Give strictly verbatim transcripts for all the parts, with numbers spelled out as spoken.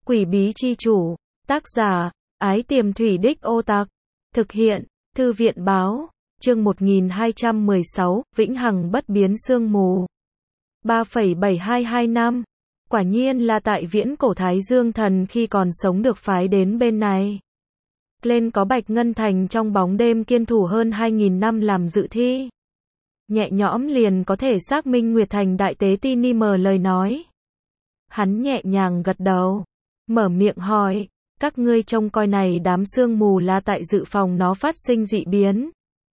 Quỷ bí chi chủ. Tác giả, Ái Tiềm Thủy Đích Ô Tạc. Thực hiện, Thư viện báo. Chương một nghìn hai trăm mười sáu, Vĩnh hằng bất biến sương mù. ba phẩy bảy hai hai năm. Quả nhiên là tại viễn cổ Thái Dương Thần khi còn sống được phái đến bên này. Lên có Bạch Ngân Thành trong bóng đêm kiên thủ hơn hai nghìn năm làm dự thi. Nhẹ nhõm liền có thể xác minh Nguyệt Thành Đại Tế Ti Ni mờ lời nói. Hắn nhẹ nhàng gật đầu, mở miệng hỏi, các ngươi trông coi này đám sương mù là tại dự phòng nó phát sinh dị biến.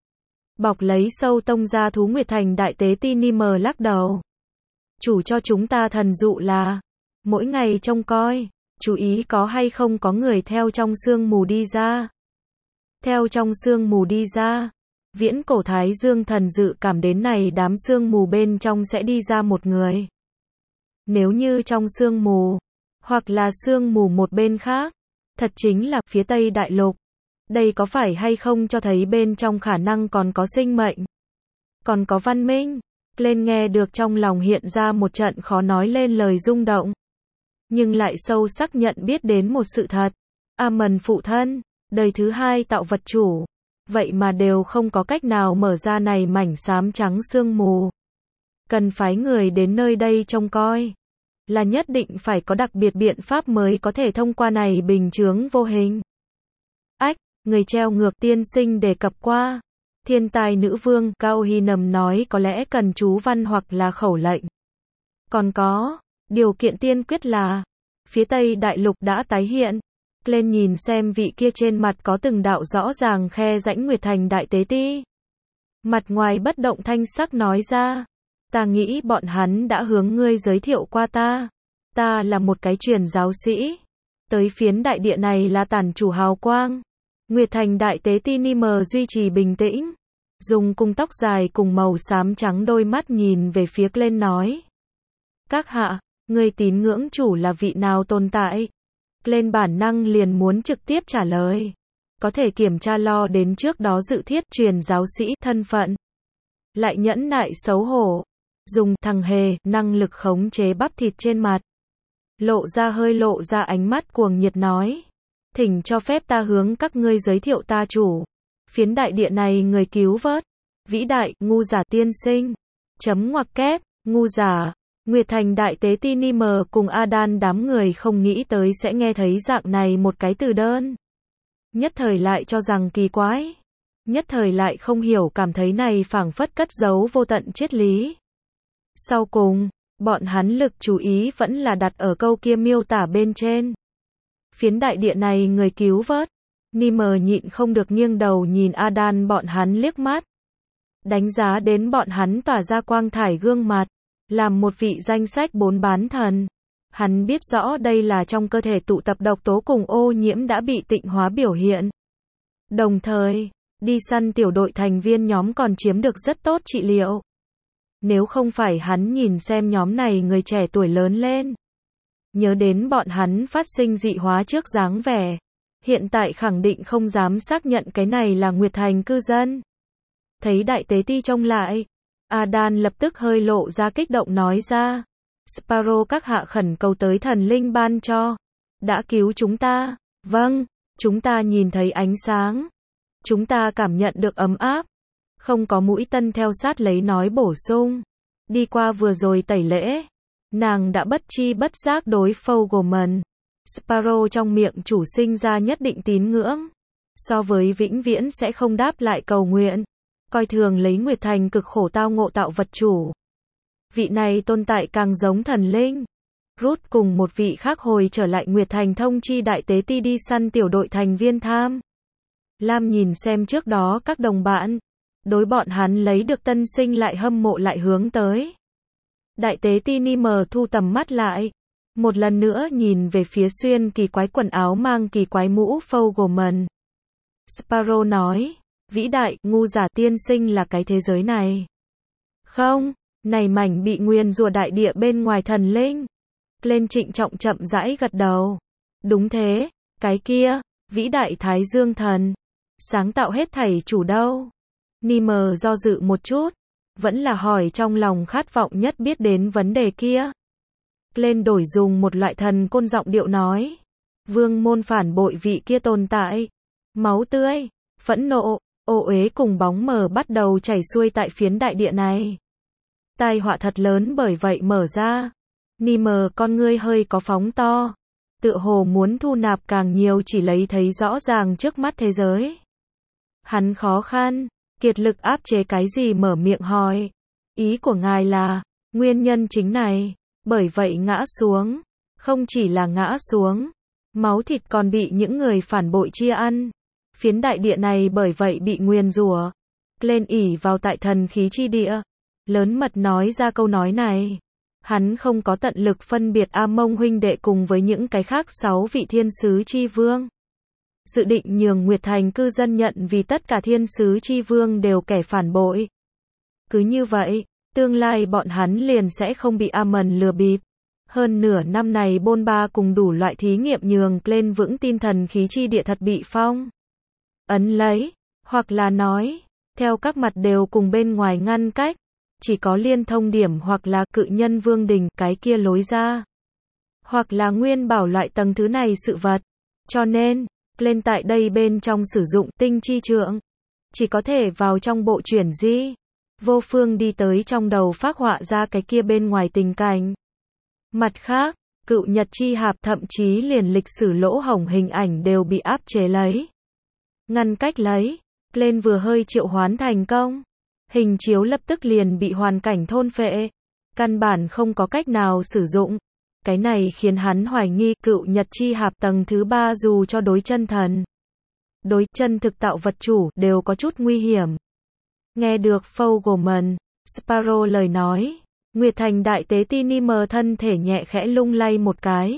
Bọc lấy sâu tông ra thú Nguyệt Thành Đại Tế Ti Ni mờ lắc đầu. Chủ cho chúng ta thần dụ là, mỗi ngày trông coi, chú ý có hay không có người theo trong sương mù đi ra. Theo trong sương mù đi ra, viễn cổ Thái Dương Thần dự cảm đến này đám sương mù bên trong sẽ đi ra một người. Nếu như trong sương mù, hoặc là sương mù một bên khác, thật chính là phía Tây Đại Lục. Đây có phải hay không cho thấy bên trong khả năng còn có sinh mệnh, còn có văn minh. Lên nghe được trong lòng hiện ra một trận khó nói lên lời rung động. Nhưng lại sâu sắc nhận biết đến một sự thật. A-mần phụ thân, đời thứ hai tạo vật chủ. Vậy mà đều không có cách nào mở ra này mảnh xám trắng sương mù. Cần phái người đến nơi đây trông coi. Là nhất định phải có đặc biệt biện pháp mới có thể thông qua này bình chướng vô hình. Ách, người treo ngược tiên sinh đề cập qua. Thiên tài nữ vương Cao Hy Nầm nói có lẽ cần chú văn hoặc là khẩu lệnh. Còn có, điều kiện tiên quyết là, phía Tây Đại Lục đã tái hiện. Lên nhìn xem vị kia trên mặt có từng đạo rõ ràng khe rãnh Nguyệt Thành Đại Tế Ti. Mặt ngoài bất động thanh sắc nói ra, ta nghĩ bọn hắn đã hướng ngươi giới thiệu qua ta. Ta là một cái truyền giáo sĩ. Tới phiến đại địa này là tản chủ hào quang. Nguyệt Thành Đại Tế Ti Ni mờ duy trì bình tĩnh, dùng cung tóc dài cùng màu xám trắng đôi mắt nhìn về phía lên nói. Các hạ, ngươi tín ngưỡng chủ là vị nào tồn tại? Lên bản năng liền muốn trực tiếp trả lời. Có thể kiểm tra lo đến trước đó dự thiết truyền giáo sĩ thân phận. Lại nhẫn nại xấu hổ. Dùng thằng hề năng lực khống chế bắp thịt trên mặt. Lộ ra hơi lộ ra ánh mắt cuồng nhiệt nói. Thỉnh cho phép ta hướng các ngươi giới thiệu ta chủ. Phiến đại địa này người cứu vớt. Vĩ đại, ngu giả tiên sinh. Chấm ngoặc kép, ngu giả. Nguyệt Thành Đại Tế Ti Ni mờ cùng Adan đám người không nghĩ tới sẽ nghe thấy dạng này một cái từ đơn. Nhất thời lại cho rằng kỳ quái. Nhất thời lại không hiểu cảm thấy này phảng phất cất giấu vô tận triết lý. Sau cùng, bọn hắn lực chú ý vẫn là đặt ở câu kia miêu tả bên trên. Phiến đại địa này người cứu vớt. Ni mờ nhịn không được nghiêng đầu nhìn Adan bọn hắn liếc mắt. Đánh giá đến bọn hắn tỏa ra quang thải gương mặt. Làm một vị danh sách bốn bán thần. Hắn biết rõ đây là trong cơ thể tụ tập độc tố cùng ô nhiễm đã bị tịnh hóa biểu hiện. Đồng thời, đi săn tiểu đội thành viên nhóm còn chiếm được rất tốt trị liệu. Nếu không phải hắn nhìn xem nhóm này người trẻ tuổi lớn lên. Nhớ đến bọn hắn phát sinh dị hóa trước dáng vẻ. Hiện tại khẳng định không dám xác nhận cái này là Nguyệt Thành cư dân. Thấy Đại Tế Ti trông lại. Adan lập tức hơi lộ ra kích động nói ra. Sparrow các hạ khẩn cầu tới thần linh ban cho. Đã cứu chúng ta. Vâng, chúng ta nhìn thấy ánh sáng. Chúng ta cảm nhận được ấm áp. Không có mũi tân theo sát lấy nói bổ sung. Đi qua vừa rồi tẩy lễ. Nàng đã bất chi bất giác đối Fogelman. Sparrow trong miệng chủ sinh ra nhất định tín ngưỡng. So với vĩnh viễn sẽ không đáp lại cầu nguyện. Coi thường lấy Nguyệt Thành cực khổ tao ngộ tạo vật chủ. Vị này tồn tại càng giống thần linh. Ruth cùng một vị khác hồi trở lại Nguyệt Thành thông chi Đại Tế Ti đi săn tiểu đội thành viên tham. Lam nhìn xem trước đó các đồng bạn. Đối bọn hắn lấy được tân sinh lại hâm mộ lại hướng tới. Đại Tế Ti Ni mờ thu tầm mắt lại. Một lần nữa nhìn về phía xuyên kỳ quái quần áo mang kỳ quái mũ Fogelman. Sparrow nói. Vĩ đại, ngu giả tiên sinh là cái thế giới này. Không, này mảnh bị nguyền rủa đại địa bên ngoài thần linh. Lên trịnh trọng chậm rãi gật đầu. Đúng thế, cái kia, vĩ đại Thái Dương Thần. Sáng tạo hết thảy chủ đâu. Ni mờ do dự một chút. Vẫn là hỏi trong lòng khát vọng nhất biết đến vấn đề kia. Lên đổi dùng một loại thần côn giọng điệu nói. Vương môn phản bội vị kia tồn tại. Máu tươi, phẫn nộ, ô uế cùng bóng mờ bắt đầu chảy xuôi tại phiến đại địa này. Tai họa thật lớn bởi vậy mở ra. Nimer con ngươi hơi có phóng to. Tựa hồ muốn thu nạp càng nhiều chỉ lấy thấy rõ ràng trước mắt thế giới. Hắn khó khăn, kiệt lực áp chế cái gì mở miệng hỏi. Ý của ngài là, nguyên nhân chính này, bởi vậy ngã xuống. Không chỉ là ngã xuống, máu thịt còn bị những người phản bội chia ăn. Phiến đại địa này bởi vậy bị nguyền rủa. Lên ỉ vào tại thần khí chi địa. Lớn mật nói ra câu nói này. Hắn không có tận lực phân biệt A Mông huynh đệ cùng với những cái khác sáu vị thiên sứ chi vương. Dự định nhường Nguyệt Thành cư dân nhận vì tất cả thiên sứ chi vương đều kẻ phản bội. Cứ như vậy, tương lai bọn hắn liền sẽ không bị Amon lừa bịp. Hơn nửa năm này bôn ba cùng đủ loại thí nghiệm nhường lên vững tin thần khí chi địa thật bị phong ấn lấy, hoặc là nói, theo các mặt đều cùng bên ngoài ngăn cách. Chỉ có liên thông điểm hoặc là cự nhân vương đình cái kia lối ra. Hoặc là nguyên bảo loại tầng thứ này sự vật. Cho nên, lên tại đây bên trong sử dụng tinh chi trượng. Chỉ có thể vào trong bộ chuyển di. Vô phương đi tới trong đầu phác họa ra cái kia bên ngoài tình cảnh. Mặt khác, cựu nhật chi hạp thậm chí liền lịch sử lỗ hổng hình ảnh đều bị áp chế lấy. Ngăn cách lấy. Lên vừa hơi triệu hoán thành công. Hình chiếu lập tức liền bị hoàn cảnh thôn phệ. Căn bản không có cách nào sử dụng. Cái này khiến hắn hoài nghi cựu nhật chi hạp tầng thứ ba dù cho đối chân thần. Đối chân thực tạo vật chủ đều có chút nguy hiểm. Nghe được Fogelman, Sparrow lời nói. Nguyệt Thành đại tế ti Nimer thân thể nhẹ khẽ lung lay một cái.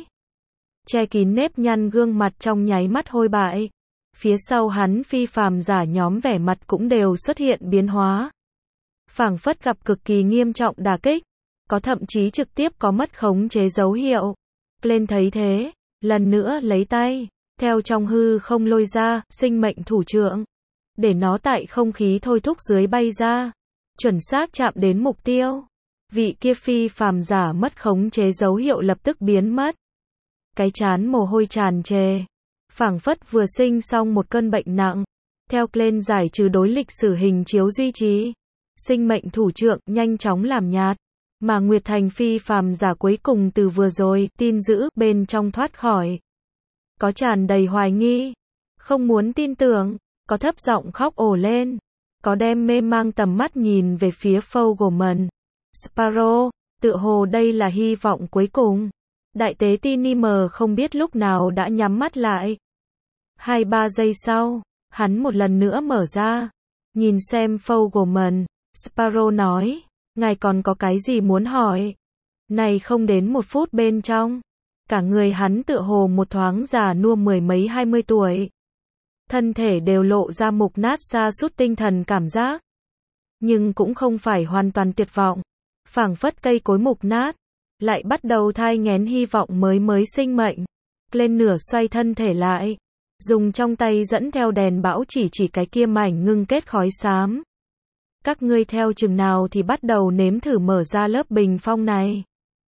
Che kín nếp nhăn gương mặt trong nháy mắt hôi bại. Phía sau hắn phi phàm giả nhóm vẻ mặt cũng đều xuất hiện biến hóa. Phảng phất gặp cực kỳ nghiêm trọng đả kích, có thậm chí trực tiếp có mất khống chế dấu hiệu. Lên thấy thế, lần nữa lấy tay, theo trong hư không lôi ra, sinh mệnh thủ trượng. Để nó tại không khí thôi thúc dưới bay ra, chuẩn xác chạm đến mục tiêu. Vị kia phi phàm giả mất khống chế dấu hiệu lập tức biến mất. Cái chán mồ hôi tràn trề. Phảng phất vừa sinh xong một cơn bệnh nặng. Theo lên giải trừ đối lịch sử hình chiếu duy trì. Sinh mệnh thủ trượng nhanh chóng làm nhạt. Mà Nguyệt Thành phi phàm giả cuối cùng từ vừa rồi tin giữ bên trong thoát khỏi. Có tràn đầy hoài nghi. Không muốn tin tưởng. Có thấp giọng khóc ồ lên. Có đem mê mang tầm mắt nhìn về phía Fogelman. Sparrow, tựa hồ đây là hy vọng cuối cùng. Đại tế ti Nimer không biết lúc nào đã nhắm mắt lại. Hai ba giây sau, hắn một lần nữa mở ra. Nhìn xem Fogelman, Sparrow nói, ngài còn có cái gì muốn hỏi? Này không đến một phút bên trong. Cả người hắn tựa hồ một thoáng già nua mười mấy hai mươi tuổi. Thân thể đều lộ ra mục nát sa sút tinh thần cảm giác. Nhưng cũng không phải hoàn toàn tuyệt vọng. Phảng phất cây cối mục nát. Lại bắt đầu thai nghén hy vọng mới mới sinh mệnh. Lên nửa xoay thân thể lại. Dùng trong tay dẫn theo đèn bão chỉ chỉ cái kia mảnh ngưng kết khói xám. Các ngươi theo chừng nào thì bắt đầu nếm thử mở ra lớp bình phong này.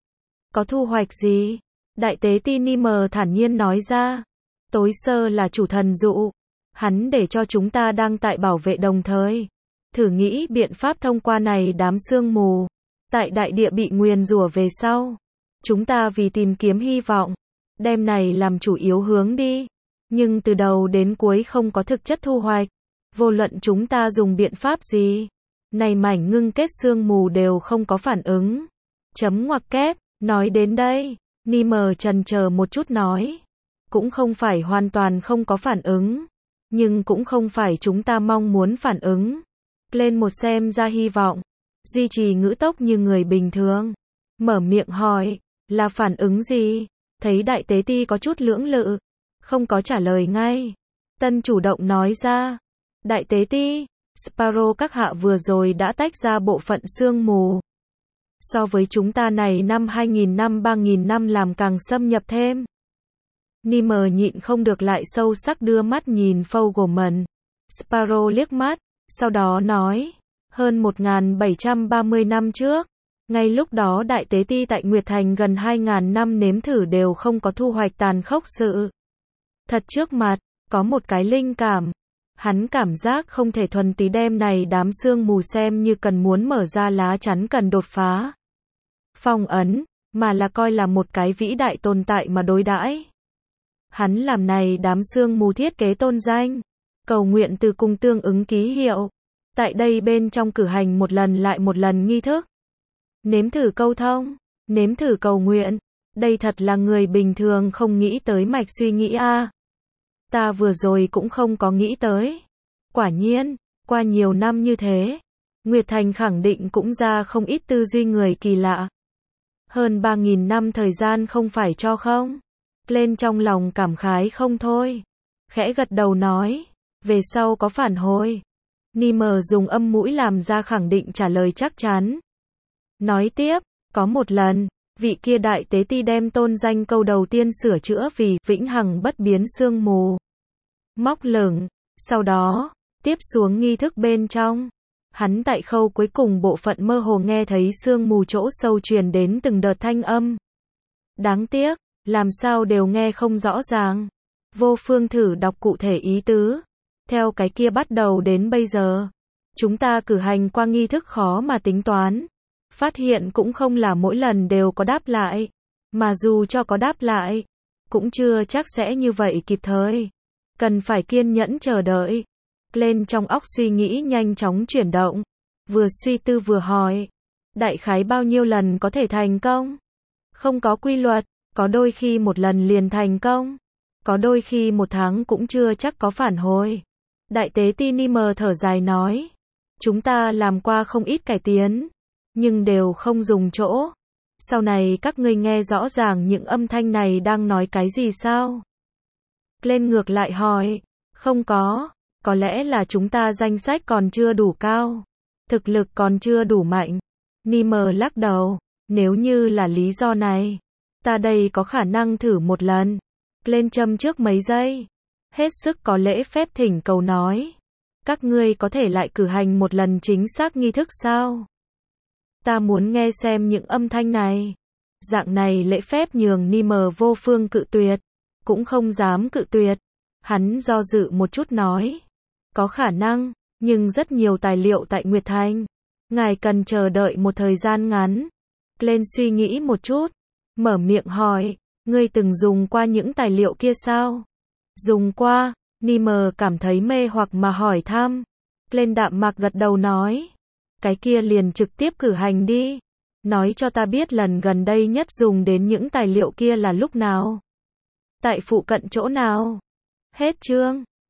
Có thu hoạch gì? Đại tế ti Nimer thản nhiên nói ra. Tối sơ là chủ thần dụ. Hắn để cho chúng ta đang tại bảo vệ đồng thời. Thử nghĩ biện pháp thông qua này đám sương mù. Tại đại địa bị nguyền rủa về sau. Chúng ta vì tìm kiếm hy vọng. Đem này làm chủ yếu hướng đi. Nhưng từ đầu đến cuối không có thực chất thu hoạch. Vô luận chúng ta dùng biện pháp gì. Này mảnh ngưng kết sương mù đều không có phản ứng. Chấm ngoặc kép. Nói đến đây. Nimer chần chờ một chút nói. Cũng không phải hoàn toàn không có phản ứng. Nhưng cũng không phải chúng ta mong muốn phản ứng. Lên một xem ra hy vọng. Duy trì ngữ tốc như người bình thường. Mở miệng hỏi. Là phản ứng gì? Thấy đại tế ti có chút lưỡng lự. Không có trả lời ngay. Tân chủ động nói ra. Đại tế ti. Sparrow các hạ vừa rồi đã tách ra bộ phận sương mù. So với chúng ta này năm hai nghìn năm ba nghìn năm làm càng xâm nhập thêm. Nimer nhịn không được lại sâu sắc đưa mắt nhìn Fogelman. Sparrow liếc mắt. Sau đó nói. Hơn một nghìn bảy trăm ba mươi năm trước. Ngay lúc đó đại tế ti tại Nguyệt Thành gần hai nghìn năm nếm thử đều không có thu hoạch tàn khốc sự. Thật trước mặt, có một cái linh cảm. Hắn cảm giác không thể thuần túy đem này đám sương mù xem như cần muốn mở ra lá chắn cần đột phá phong ấn, mà là coi là một cái vĩ đại tồn tại mà đối đãi. Hắn làm này đám sương mù thiết kế tôn danh, cầu nguyện từ cùng tương ứng ký hiệu. Tại đây bên trong cử hành một lần lại một lần nghi thức. Nếm thử câu thông, nếm thử cầu nguyện. Đây thật là người bình thường không nghĩ tới mạch suy nghĩ a. Ta vừa rồi cũng không có nghĩ tới. Quả nhiên, qua nhiều năm như thế, Nguyệt Thành khẳng định cũng ra không ít tư duy người kỳ lạ. Hơn ba nghìn năm thời gian không phải cho không? Lên trong lòng cảm khái không thôi. Khẽ gật đầu nói, về sau có phản hồi. Nimer dùng âm mũi làm ra khẳng định trả lời chắc chắn. Nói tiếp, có một lần, vị kia đại tế ti đem tôn danh câu đầu tiên sửa chữa vì vĩnh hằng bất biến sương mù. Móc lửng, sau đó, tiếp xuống nghi thức bên trong. Hắn tại khâu cuối cùng bộ phận mơ hồ nghe thấy sương mù chỗ sâu truyền đến từng đợt thanh âm. Đáng tiếc, làm sao đều nghe không rõ ràng. Vô Phương thử đọc cụ thể ý tứ. Theo cái kia bắt đầu đến bây giờ, chúng ta cử hành qua nghi thức khó mà tính toán. Phát hiện cũng không là mỗi lần đều có đáp lại. Mà dù cho có đáp lại, cũng chưa chắc sẽ như vậy kịp thời. Cần phải kiên nhẫn chờ đợi. Lên trong óc suy nghĩ nhanh chóng chuyển động. Vừa suy tư vừa hỏi. Đại khái bao nhiêu lần có thể thành công? Không có quy luật, có đôi khi một lần liền thành công. Có đôi khi một tháng cũng chưa chắc có phản hồi. Đại tế ti Nimer thở dài nói. Chúng ta làm qua không ít cải tiến, nhưng đều không dùng chỗ. Sau này các ngươi nghe rõ ràng những âm thanh này đang nói cái gì sao? Lên ngược lại hỏi. Không có. Có lẽ là chúng ta danh sách còn chưa đủ cao. Thực lực còn chưa đủ mạnh. Nimer lắc đầu. Nếu như là lý do này, ta đây có khả năng thử một lần. Lên châm trước mấy giây. Hết sức có lễ phép thỉnh cầu nói. Các ngươi có thể lại cử hành một lần chính xác nghi thức sao? Ta muốn nghe xem những âm thanh này. Dạng này lễ phép nhường Nimer vô phương cự tuyệt. Cũng không dám cự tuyệt. Hắn do dự một chút nói. Có khả năng, nhưng rất nhiều tài liệu tại Nguyệt Thành. Ngài cần chờ đợi một thời gian ngắn. Lên suy nghĩ một chút. Mở miệng hỏi. Ngươi từng dùng qua những tài liệu kia sao? Dùng qua. Nimer cảm thấy mê hoặc mà hỏi thăm. Lên đạm mạc gật đầu nói. Cái kia liền trực tiếp cử hành đi. Nói cho ta biết lần gần đây nhất dùng đến những tài liệu kia là lúc nào? Tại phụ cận chỗ nào? Hết chương.